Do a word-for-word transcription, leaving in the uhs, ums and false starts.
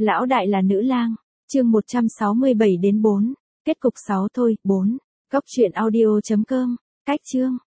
Lão đại là nữ lang, chương một trăm sáu mươi bảy đến bốn, kết cục sáu thôi, bốn. Góc truyện audio chấm com, cách chương.